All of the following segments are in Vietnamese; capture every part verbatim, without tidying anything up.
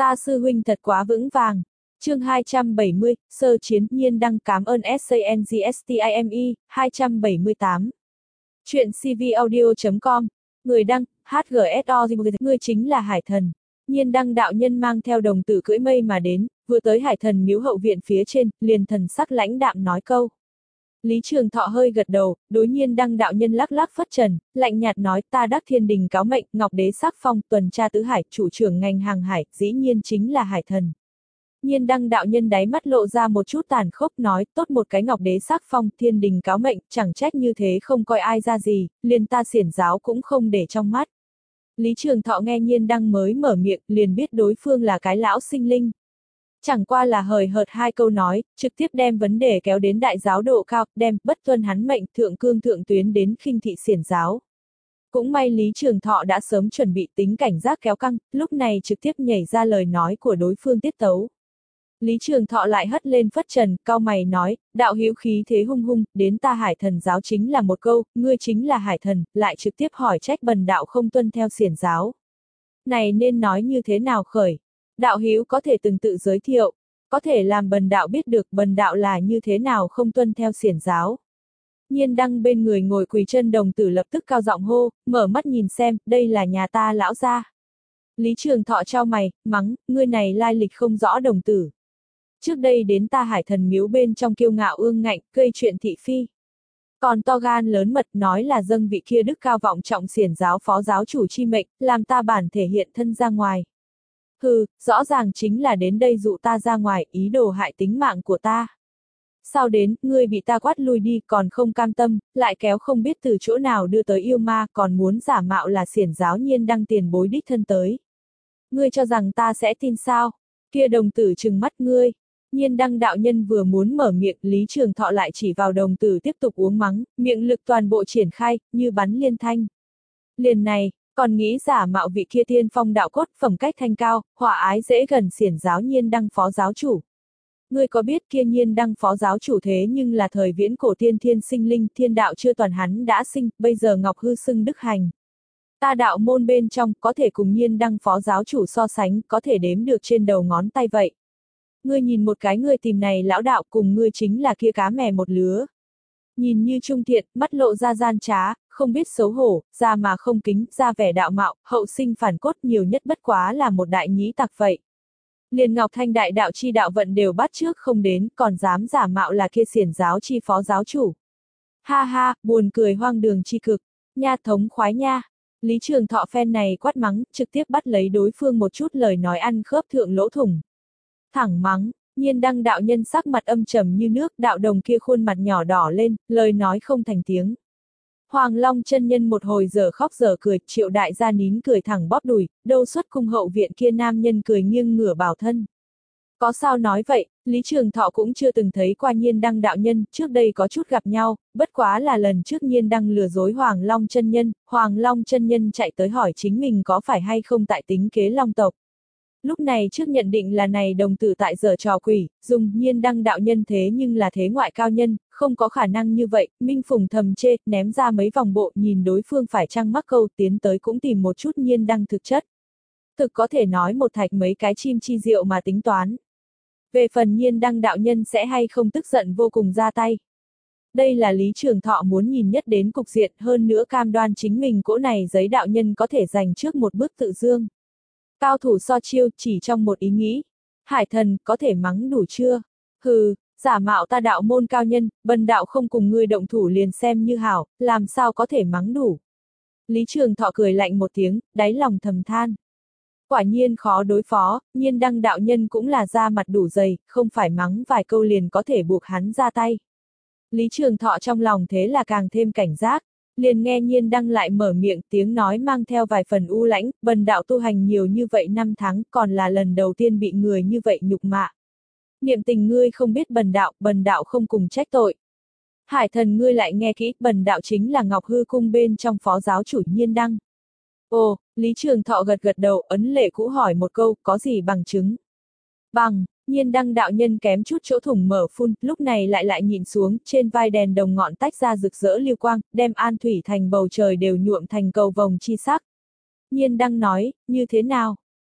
Ta sư huynh thật quá vững vàng. Chương hai trăm bảy mươi, sơ chiến. Nhiên đăng cảm ơn SANGSTIME, hai trăm bảy mươi tám. Chuyện cvaudio chấm com. Người đăng, hát giê ét o, ngươi chính là Hải Thần. Nhiên đăng đạo nhân mang theo đồng tử cưỡi mây mà đến, vừa tới Hải Thần miếu hậu viện phía trên, liền thần sắc lãnh đạm nói câu. Lý Trường Thọ hơi gật đầu, đối Nhiên đăng đạo nhân lắc lắc phất trần, lạnh nhạt nói ta đắc thiên đình cáo mệnh, Ngọc Đế sắc phong, tuần tra tứ hải, chủ trưởng ngành hàng hải, dĩ nhiên chính là Hải Thần. Nhiên đăng đạo nhân đáy mắt lộ ra một chút tàn khốc nói, tốt một cái Ngọc Đế sắc phong, thiên đình cáo mệnh, chẳng trách như thế không coi ai ra gì, liền ta xiển giáo cũng không để trong mắt. Lý Trường Thọ nghe Nhiên đăng mới mở miệng, liền biết đối phương là cái lão sinh linh. Chẳng qua là hời hợt hai câu nói, trực tiếp đem vấn đề kéo đến đại giáo độ cao, đem bất tuân hắn mệnh thượng cương thượng tuyến đến khinh thị xiển giáo. Cũng may Lý Trường Thọ đã sớm chuẩn bị tính cảnh giác kéo căng, lúc này trực tiếp nhảy ra lời nói của đối phương tiết tấu. Lý Trường Thọ lại hất lên phất trần, cau mày nói, đạo hữu khí thế hung hung, đến ta Hải Thần giáo chính là một câu, ngươi chính là Hải Thần, lại trực tiếp hỏi trách bần đạo không tuân theo xiển giáo. Này nên nói như thế nào khởi? Đạo hữu có thể từng tự giới thiệu, có thể làm bần đạo biết được bần đạo là như thế nào không tuân theo xiển giáo. Nhiên đăng bên người ngồi quỳ chân đồng tử lập tức cao giọng hô, mở mắt nhìn xem, đây là nhà ta lão gia. Lý Trường Thọ trao mày, mắng, ngươi này lai lịch không rõ đồng tử. Trước đây đến ta Hải Thần miếu bên trong kiêu ngạo ương ngạnh, gây chuyện thị phi. Còn to gan lớn mật nói là dâng vị kia đức cao vọng trọng xiển giáo phó giáo chủ chi mệnh, làm ta bản thể hiện thân ra ngoài. Hừ, rõ ràng chính là đến đây dụ ta ra ngoài, ý đồ hại tính mạng của ta. Sao đến, ngươi bị ta quát lui đi, còn không cam tâm, lại kéo không biết từ chỗ nào đưa tới yêu ma, còn muốn giả mạo là xiển giáo Nhiên đăng tiền bối đích thân tới. Ngươi cho rằng ta sẽ tin sao? Kia đồng tử trừng mắt ngươi. Nhiên đăng đạo nhân vừa muốn mở miệng, Lý Trường Thọ lại chỉ vào đồng tử tiếp tục uống mắng, miệng lực toàn bộ triển khai, như bắn liên thanh. Liền này, còn nghĩ giả mạo vị kia tiên phong đạo cốt, phẩm cách thanh cao, hòa ái dễ gần xiển giáo Nhiên đăng phó giáo chủ. Ngươi có biết kia Nhiên đăng phó giáo chủ thế nhưng là thời viễn cổ tiên thiên sinh linh, thiên đạo chưa toàn hắn đã sinh, bây giờ Ngọc Hư xưng đức hành. Ta đạo môn bên trong, có thể cùng Nhiên đăng phó giáo chủ so sánh, có thể đếm được trên đầu ngón tay vậy. Ngươi nhìn một cái ngươi tìm này lão đạo cùng ngươi chính là kia cá mè một lứa. Nhìn như trung thiện, mắt lộ ra gian trá, không biết xấu hổ, ra mà không kính, ra vẻ đạo mạo, hậu sinh phản cốt nhiều nhất bất quá là một đại nhĩ tặc vậy. Liền Ngọc Thanh đại đạo chi đạo vận đều bắt trước không đến, còn dám giả mạo là kia xiển giáo chi phó giáo chủ. Ha ha, buồn cười hoang đường chi cực, nha thống khoái nha. Lý Trường Thọ phen này quát mắng, trực tiếp bắt lấy đối phương một chút lời nói ăn khớp thượng lỗ thủng. Thẳng mắng, Nhiên đăng đạo nhân sắc mặt âm trầm như nước, đạo đồng kia khuôn mặt nhỏ đỏ lên, lời nói không thành tiếng. Hoàng Long chân nhân một hồi giờ khóc giờ cười, Triệu đại gia nín cười thẳng bóp đùi, đâu xuất cung hậu viện kia nam nhân cười nghiêng ngửa bảo thân. Có sao nói vậy, Lý Trường Thọ cũng chưa từng thấy qua Nhiên đăng đạo nhân, trước đây có chút gặp nhau, bất quá là lần trước Nhiên đăng lừa dối Hoàng Long chân nhân, Hoàng Long chân nhân chạy tới hỏi chính mình có phải hay không tại tính kế Long tộc. Lúc này trước nhận định là này đồng tử tại giở trò quỷ, dùng Nhiên đăng đạo nhân thế nhưng là thế ngoại cao nhân, không có khả năng như vậy, Minh Phùng thầm chê, ném ra mấy vòng bộ nhìn đối phương phải chăng mắc câu tiến tới cũng tìm một chút Nhiên đăng thực chất. Thực có thể nói một thạch mấy cái chim chi diệu mà tính toán. Về phần Nhiên đăng đạo nhân sẽ hay không tức giận vô cùng ra tay. Đây là Lý Trường Thọ muốn nhìn nhất đến cục diện, hơn nữa cam đoan chính mình cỗ này giấy đạo nhân có thể giành trước một bước tự dương. Cao thủ so chiêu chỉ trong một ý nghĩ. Hải Thần, có thể mắng đủ chưa? Hừ, giả mạo ta đạo môn cao nhân, bần đạo không cùng ngươi động thủ liền xem như hảo, làm sao có thể mắng đủ? Lý Trường Thọ cười lạnh một tiếng, đáy lòng thầm than. Quả nhiên khó đối phó, Nhiên đăng đạo nhân cũng là da mặt đủ dày, không phải mắng vài câu liền có thể buộc hắn ra tay. Lý Trường Thọ trong lòng thế là càng thêm cảnh giác. Liền nghe Nhiên đăng lại mở miệng, tiếng nói mang theo vài phần u lãnh, bần đạo tu hành nhiều như vậy năm tháng, còn là lần đầu tiên bị người như vậy nhục mạ. Niệm tình ngươi không biết bần đạo, bần đạo không cùng trách tội. Hải Thần ngươi lại nghe kỹ, bần đạo chính là Ngọc Hư cung bên trong phó giáo chủ Nhiên đăng. Ồ, Lý Trường Thọ gật gật đầu, ấn lệ cũ hỏi một câu, có gì bằng chứng? Bằng. Nhiên đăng đạo nhân kém chút chỗ thủng mở phun, lúc này lại lại nhìn xuống, trên vai đèn đồng ngọn tách ra rực rỡ lưu quang, đem An Thủy thành bầu trời đều nhuộm thành cầu vồng chi sắc. Nhiên đăng nói, như thế nào?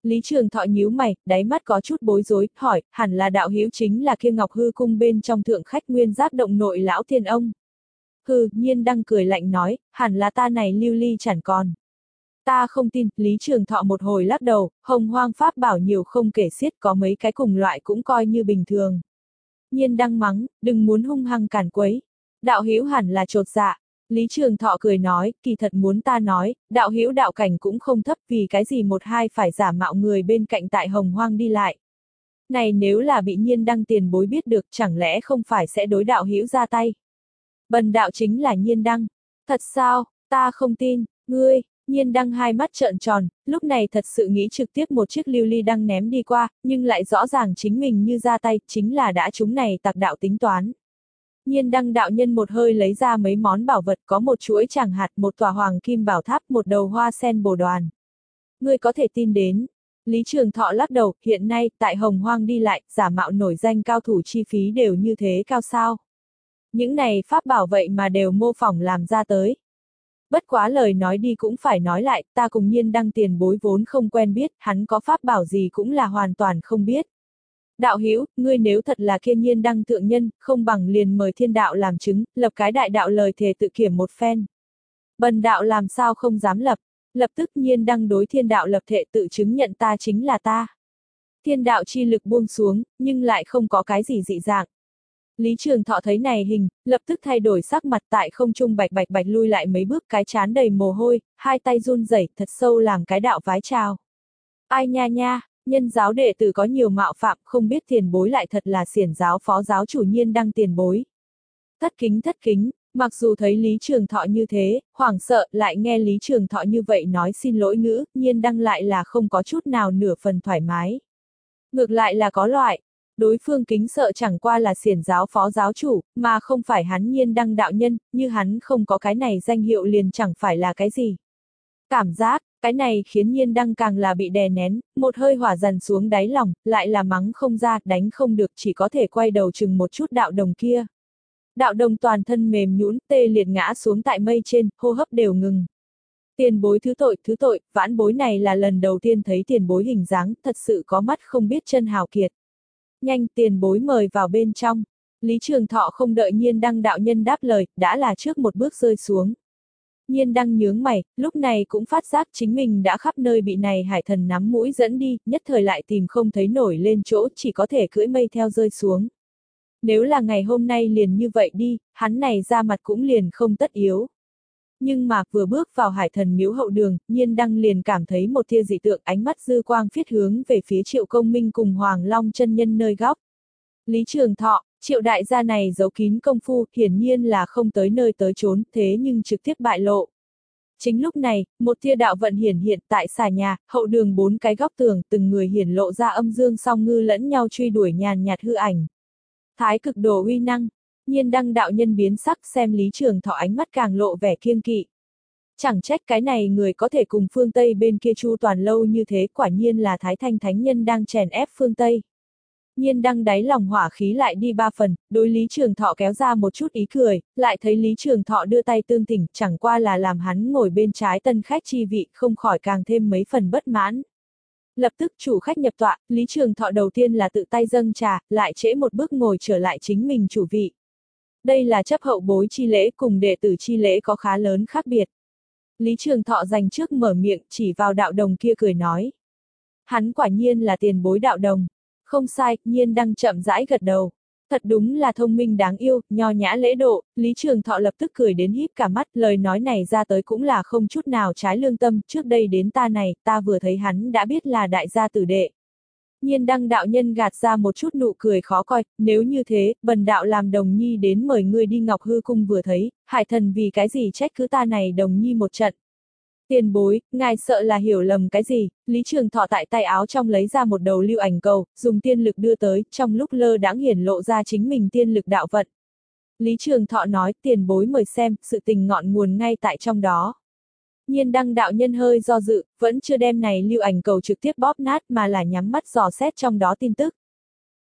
Lý Trường Thọ nhíu mày, đáy mắt có chút bối rối, hỏi, hẳn là đạo hữu chính là kia Ngọc Hư cung bên trong thượng khách nguyên giáp động nội lão thiên ông. Hừ, Nhiên Đăng cười lạnh nói, hẳn là ta này lưu ly chẳng còn. Ta không tin, Lý Trường Thọ một hồi lắc đầu, hồng hoang pháp bảo nhiều không kể xiết, có mấy cái cùng loại cũng coi như bình thường. Nhiên Đăng mắng, đừng muốn hung hăng cản quấy. Đạo hữu hẳn là trột dạ. Lý Trường Thọ cười nói, kỳ thật muốn ta nói, đạo hữu đạo cảnh cũng không thấp, vì cái gì một hai phải giả mạo người bên cạnh tại hồng hoang đi lại. Này nếu là bị Nhiên Đăng tiền bối biết được, chẳng lẽ không phải sẽ đối đạo hữu ra tay. Bần đạo chính là Nhiên Đăng. Thật sao, ta không tin, ngươi. Nhiên Đăng hai mắt trợn tròn, lúc này thật sự nghĩ trực tiếp một chiếc lưu ly đăng ném đi qua, nhưng lại rõ ràng chính mình như ra tay, chính là đã chúng này tặc đạo tính toán. Nhiên Đăng đạo nhân một hơi lấy ra mấy món bảo vật, có một chuỗi tràng hạt, một tòa hoàng kim bảo tháp, một đầu hoa sen bồ đoàn. Ngươi có thể tin đến. Lý Trường Thọ lắc đầu, hiện nay, tại hồng hoang đi lại, giả mạo nổi danh cao thủ chi phí đều như thế cao sao. Những này pháp bảo vậy mà đều mô phỏng làm ra tới. Bất quá lời nói đi cũng phải nói lại, ta cùng Nhiên Đăng tiền bối vốn không quen biết, hắn có pháp bảo gì cũng là hoàn toàn không biết. Đạo hữu, ngươi nếu thật là kia Nhiên Đăng thượng nhân, không bằng liền mời thiên đạo làm chứng, lập cái đại đạo lời thề tự kiểm một phen. Bần đạo làm sao không dám lập, lập tức Nhiên Đăng đối thiên đạo lập thệ tự chứng nhận ta chính là ta. Thiên đạo chi lực buông xuống, nhưng lại không có cái gì dị dạng. Lý Trường Thọ thấy này hình, lập tức thay đổi sắc mặt tại không trung bạch bạch bạch lui lại mấy bước, cái chán đầy mồ hôi, hai tay run rẩy thật sâu làm cái đạo vái chào. Ai nha nha, nhân giáo đệ tử có nhiều mạo phạm, không biết tiền bối lại thật là xiển giáo phó giáo chủ Nhiên Đăng tiền bối. Thất kính thất kính, mặc dù thấy Lý Trường Thọ như thế, hoảng sợ, lại nghe Lý Trường Thọ như vậy nói xin lỗi ngữ, Nhiên Đăng lại là không có chút nào nửa phần thoải mái. Ngược lại là có loại. Đối phương kính sợ chẳng qua là xiển giáo phó giáo chủ, mà không phải hắn Nhiên Đăng đạo nhân, như hắn không có cái này danh hiệu liền chẳng phải là cái gì. Cảm giác, cái này khiến Nhiên Đăng càng là bị đè nén, một hơi hỏa dần xuống đáy lòng, lại là mắng không ra, đánh không được, chỉ có thể quay đầu chừng một chút đạo đồng kia. Đạo đồng toàn thân mềm nhũn, tê liệt ngã xuống tại mây trên, hô hấp đều ngừng. Tiền bối thứ tội, thứ tội, vãn bối này là lần đầu tiên thấy tiền bối hình dáng, thật sự có mắt không biết chân hào kiệt. Nhanh, tiền bối mời vào bên trong. Lý Trường Thọ không đợi Nhiên Đăng đạo nhân đáp lời, đã là trước một bước rơi xuống. Nhiên Đăng nhướng mày, lúc này cũng phát giác chính mình đã khắp nơi bị này hải thần nắm mũi dẫn đi, nhất thời lại tìm không thấy nổi lên chỗ, chỉ có thể cưỡi mây theo rơi xuống. Nếu là ngày hôm nay liền như vậy đi, hắn này ra mặt cũng liền không tất yếu. Nhưng mà vừa bước vào hải thần miếu hậu đường, Nhiên Đăng liền cảm thấy một tia dị tượng, ánh mắt dư quang phiết hướng về phía Triệu Công Minh cùng Hoàng Long chân nhân nơi góc. Lý Trường Thọ, Triệu đại gia này giấu kín công phu, hiển nhiên là không tới nơi tới chốn, thế nhưng trực tiếp bại lộ. Chính lúc này, một tia đạo vận hiển hiện tại xà nhà, hậu đường bốn cái góc tường, từng người hiển lộ ra âm dương song ngư lẫn nhau truy đuổi nhàn nhạt hư ảnh. Thái cực đồ uy năng. Nhiên Đăng đạo nhân biến sắc, xem Lý Trường Thọ ánh mắt càng lộ vẻ kiêng kỵ. Chẳng trách cái này người có thể cùng phương Tây bên kia chu toàn lâu như thế, quả nhiên là Thái Thanh Thánh Nhân đang chèn ép phương Tây. Nhiên Đăng đáy lòng hỏa khí lại đi ba phần, đối Lý Trường Thọ kéo ra một chút ý cười, lại thấy Lý Trường Thọ đưa tay tương tỉnh, chẳng qua là làm hắn ngồi bên trái tân khách chi vị, không khỏi càng thêm mấy phần bất mãn. Lập tức chủ khách nhập tọa, Lý Trường Thọ đầu tiên là tự tay dâng trà, lại trễ một bước ngồi trở lại chính mình chủ vị. Đây là chấp hậu bối chi lễ cùng đệ tử chi lễ có khá lớn khác biệt. Lý Trường Thọ dành trước mở miệng chỉ vào đạo đồng kia cười nói. Hắn quả nhiên là tiền bối đạo đồng. Không sai, Nhiên Đăng chậm rãi gật đầu. Thật đúng là thông minh đáng yêu, nho nhã lễ độ, Lý Trường Thọ lập tức cười đến híp cả mắt, lời nói này ra tới cũng là không chút nào trái lương tâm, trước đây đến ta này, ta vừa thấy hắn đã biết là đại gia tử đệ. Nhiên Đăng đạo nhân gạt ra một chút nụ cười khó coi, nếu như thế, bần đạo làm đồng nhi đến mời ngươi đi Ngọc Hư cung vừa thấy, hải thần vì cái gì trách cứ ta này đồng nhi một trận. Tiền bối, ngài sợ là hiểu lầm cái gì, Lý Trường Thọ tại tay áo trong lấy ra một đầu lưu ảnh cầu, dùng tiên lực đưa tới, trong lúc lơ đãng hiển lộ ra chính mình tiên lực đạo vận. Lý Trường Thọ nói, tiền bối mời xem, sự tình ngọn nguồn ngay tại trong đó. Nhiên Đăng đạo nhân hơi do dự, vẫn chưa đem này lưu ảnh cầu trực tiếp bóp nát mà là nhắm mắt dò xét trong đó tin tức.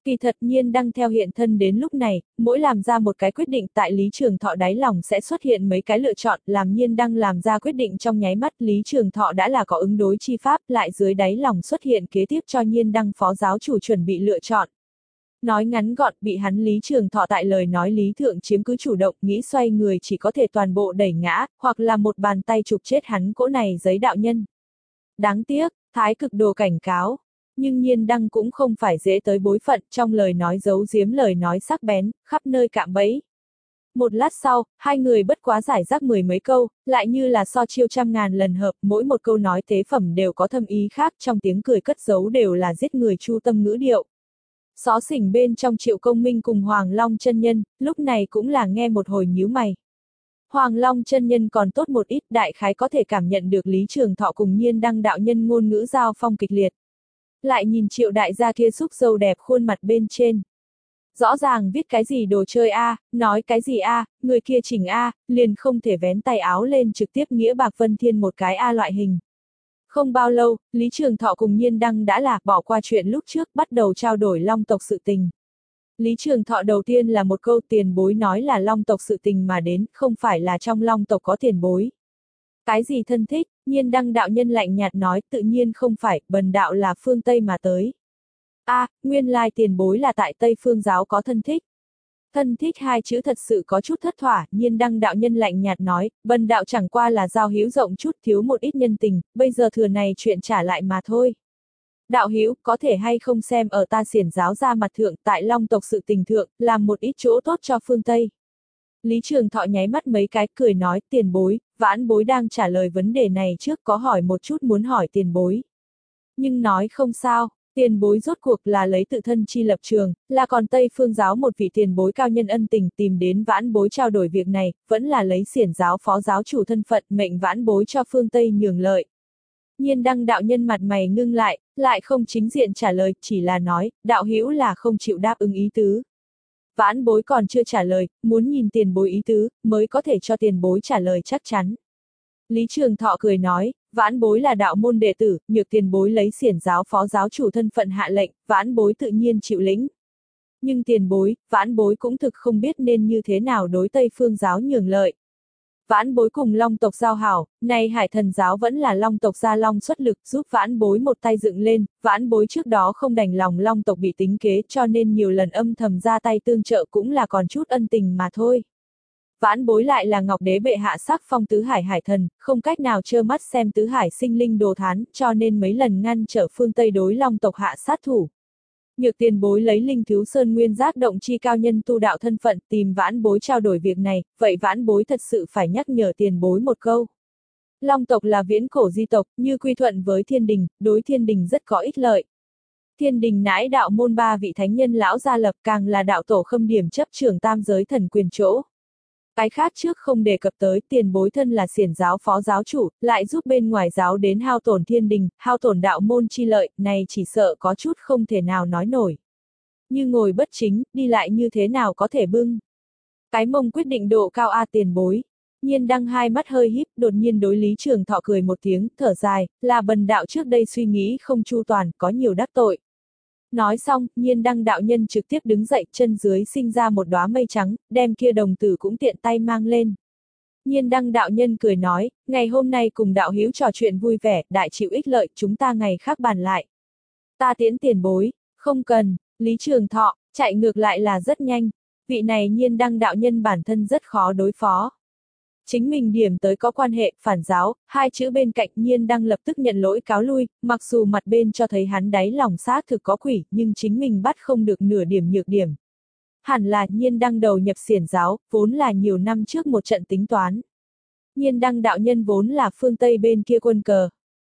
Kỳ thật Nhiên Đăng theo hiện thân đến lúc này, mỗi làm ra một cái quyết định tại Lý Trường Thọ đáy lòng sẽ xuất hiện mấy cái lựa chọn, làm Nhiên Đăng làm ra quyết định trong nháy mắt Lý Trường Thọ đã là có ứng đối chi pháp, lại dưới đáy lòng xuất hiện kế tiếp cho Nhiên Đăng phó giáo chủ chuẩn bị lựa chọn. Nói ngắn gọn, bị hắn Lý Trường Thọ tại lời nói lý thượng chiếm cứ chủ động, nghĩ xoay người chỉ có thể toàn bộ đẩy ngã, hoặc là một bàn tay chụp chết hắn cỗ này giấy đạo nhân. Đáng tiếc, Thái Cực Đồ cảnh cáo. Nhưng Nhiên Đăng cũng không phải dễ tới bối phận, trong lời nói giấu giếm lời nói sắc bén, khắp nơi cạm bẫy. Một lát sau, hai người bất quá giải rác mười mấy câu, lại như là so chiêu trăm ngàn lần hợp, mỗi một câu nói tế phẩm đều có thâm ý khác, trong tiếng cười cất giấu đều là giết người chu tâm ngữ điệu. Xó xỉnh bên trong Triệu Công Minh cùng Hoàng Long chân nhân, lúc này cũng là nghe một hồi nhíu mày. Hoàng Long chân nhân còn tốt một ít, đại khái có thể cảm nhận được Lý Trường Thọ cùng Nhiên Đăng đạo nhân ngôn ngữ giao phong kịch liệt. Lại nhìn Triệu đại gia kia xúc dâu đẹp khuôn mặt bên trên. Rõ ràng viết cái gì đồ chơi a, à, nói cái gì a, à, người kia chỉnh a, à, liền không thể vén tay áo lên trực tiếp nghĩa bạc vân thiên một cái a loại hình. Không bao lâu, Lý Trường Thọ cùng Nhiên Đăng đã là bỏ qua chuyện lúc trước bắt đầu trao đổi Long tộc sự tình. Lý Trường Thọ đầu tiên là một câu tiền bối nói là Long tộc sự tình mà đến, không phải là trong Long tộc có tiền bối. Cái gì thân thích, Nhiên Đăng đạo nhân lạnh nhạt nói, tự nhiên không phải, bần đạo là phương Tây mà tới. A, à, nguyên lai tiền bối là tại Tây Phương giáo có thân thích. Thân thích hai chữ thật sự có chút thất thỏa, Nhiên Đăng đạo nhân lạnh nhạt nói, bần đạo chẳng qua là giao hữu rộng chút thiếu một ít nhân tình, bây giờ thừa này chuyện trả lại mà thôi. Đạo hữu có thể hay không xem ở ta xiển giáo ra mặt thượng tại Long tộc sự tình thượng, làm một ít chỗ tốt cho phương Tây. Lý Trường Thọ nháy mắt mấy cái cười nói, tiền bối, vãn bối đang trả lời vấn đề này trước có hỏi một chút muốn hỏi tiền bối. Nhưng nói không sao. Tiền bối rốt cuộc là lấy tự thân chi lập trường, là còn Tây Phương giáo một vị tiền bối cao nhân ân tình tìm đến vãn bối trao đổi việc này, vẫn là lấy xiển giáo phó giáo chủ thân phận mệnh vãn bối cho phương Tây nhường lợi. Nhiên Đăng đạo nhân mặt mày ngưng lại, lại không chính diện trả lời, chỉ là nói, đạo hữu là không chịu đáp ứng ý tứ. Vãn bối còn chưa trả lời, muốn nhìn tiền bối ý tứ, mới có thể cho tiền bối trả lời chắc chắn. Lý Trường Thọ cười nói, vãn bối là đạo môn đệ tử, nhược tiền bối lấy xiển giáo phó giáo chủ thân phận hạ lệnh, vãn bối tự nhiên chịu lĩnh. Nhưng tiền bối, vãn bối cũng thực không biết nên như thế nào đối Tây Phương giáo nhường lợi. Vãn bối cùng Long tộc giao hảo, nay Hải Thần giáo vẫn là Long tộc gia Long xuất lực giúp vãn bối một tay dựng lên, vãn bối trước đó không đành lòng Long tộc bị tính kế cho nên nhiều lần âm thầm ra tay tương trợ cũng là còn chút ân tình mà thôi. Vãn bối lại là Ngọc Đế bệ hạ sắc phong tứ hải hải thần, không cách nào trơ mắt xem tứ hải sinh linh đồ thán, cho nên mấy lần ngăn trở phương Tây đối Long tộc hạ sát thủ. Nhược tiền bối lấy linh thiếu sơn nguyên giác động chi cao nhân tu đạo thân phận tìm vãn bối trao đổi việc này, vậy vãn bối thật sự phải nhắc nhở tiền bối một câu. Long tộc là viễn cổ di tộc, như quy thuận với thiên đình, đối thiên đình rất có ích lợi. Thiên đình nãi đạo môn ba vị thánh nhân lão gia lập càng là đạo tổ khâm điểm chấp trưởng tam giới thần quyền chỗ. Cái khác trước không đề cập tới, tiền bối thân là xiển giáo phó giáo chủ, lại giúp bên ngoài giáo đến hao tổn thiên đình, hao tổn đạo môn chi lợi, này chỉ sợ có chút không thể nào nói nổi. Như ngồi bất chính, đi lại như thế nào có thể bưng. Cái mông quyết định độ cao a tiền bối. Nhiên Đăng hai mắt hơi híp, đột nhiên đối Lý Trường Thọ cười một tiếng, thở dài, là bần đạo trước đây suy nghĩ không chu toàn, có nhiều đắc tội. Nói xong, Nhiên Đăng đạo nhân trực tiếp đứng dậy, chân dưới sinh ra một đóa mây trắng, đem kia đồng tử cũng tiện tay mang lên. Nhiên Đăng đạo nhân cười nói, ngày hôm nay cùng đạo hữu trò chuyện vui vẻ, đại chịu ích lợi, chúng ta ngày khác bàn lại. Ta tiễn tiền bối, không cần, Lý Trường Thọ, chạy ngược lại là rất nhanh, vị này Nhiên Đăng đạo nhân bản thân rất khó đối phó. Chính mình điểm tới có quan hệ, phản giáo, hai chữ bên cạnh Nhiên Đăng lập tức nhận lỗi cáo lui, mặc dù mặt bên cho thấy hắn đáy lòng xác thực có quỷ, nhưng chính mình bắt không được nửa điểm nhược điểm. Hẳn là Nhiên Đăng đầu nhập xiển giáo, vốn là nhiều năm trước một trận tính toán. Nhiên Đăng đạo nhân vốn là phương Tây bên kia quân cờ.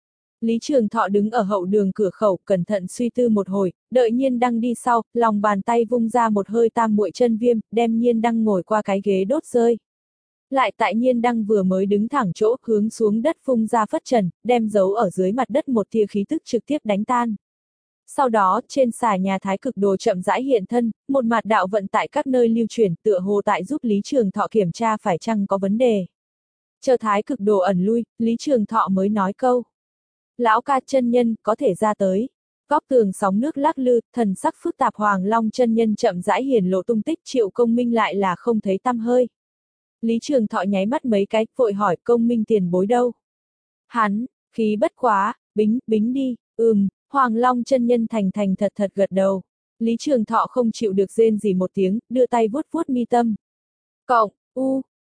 Lý Trường Thọ đứng ở hậu đường cửa khẩu, cẩn thận suy tư một hồi, đợi Nhiên Đăng đi sau, lòng bàn tay vung ra một hơi tam muội chân viêm, đem Nhiên Đăng ngồi qua cái ghế đốt rơi. Lại tại Nhiên Đăng vừa mới đứng thẳng chỗ, hướng xuống đất phung ra phất trần, đem giấu ở dưới mặt đất một tia khí tức trực tiếp đánh tan. Sau đó, trên xà nhà Thái Cực Đồ chậm rãi hiện thân, một mặt đạo vận tại các nơi lưu truyền, tựa hồ tại giúp Lý Trường Thọ kiểm tra phải chăng có vấn đề. Chờ Thái Cực Đồ ẩn lui, Lý Trường Thọ mới nói câu. Lão ca chân nhân, có thể ra tới. Góc tường sóng nước lắc lư, thần sắc phức tạp Hoàng Long chân nhân chậm rãi hiển lộ tung tích, Triệu Công Minh lại là không thấy tăm hơi. Lý Trường Thọ nháy mắt mấy cái, vội hỏi Công Minh tiền bối đâu? Hắn, khí bất quá, bính, bính đi, ừm, Hoàng Long chân nhân thành thành thật thật gật đầu. Lý Trường Thọ không chịu được rên gì một tiếng, đưa tay vuốt vuốt mi tâm. Cộng, u,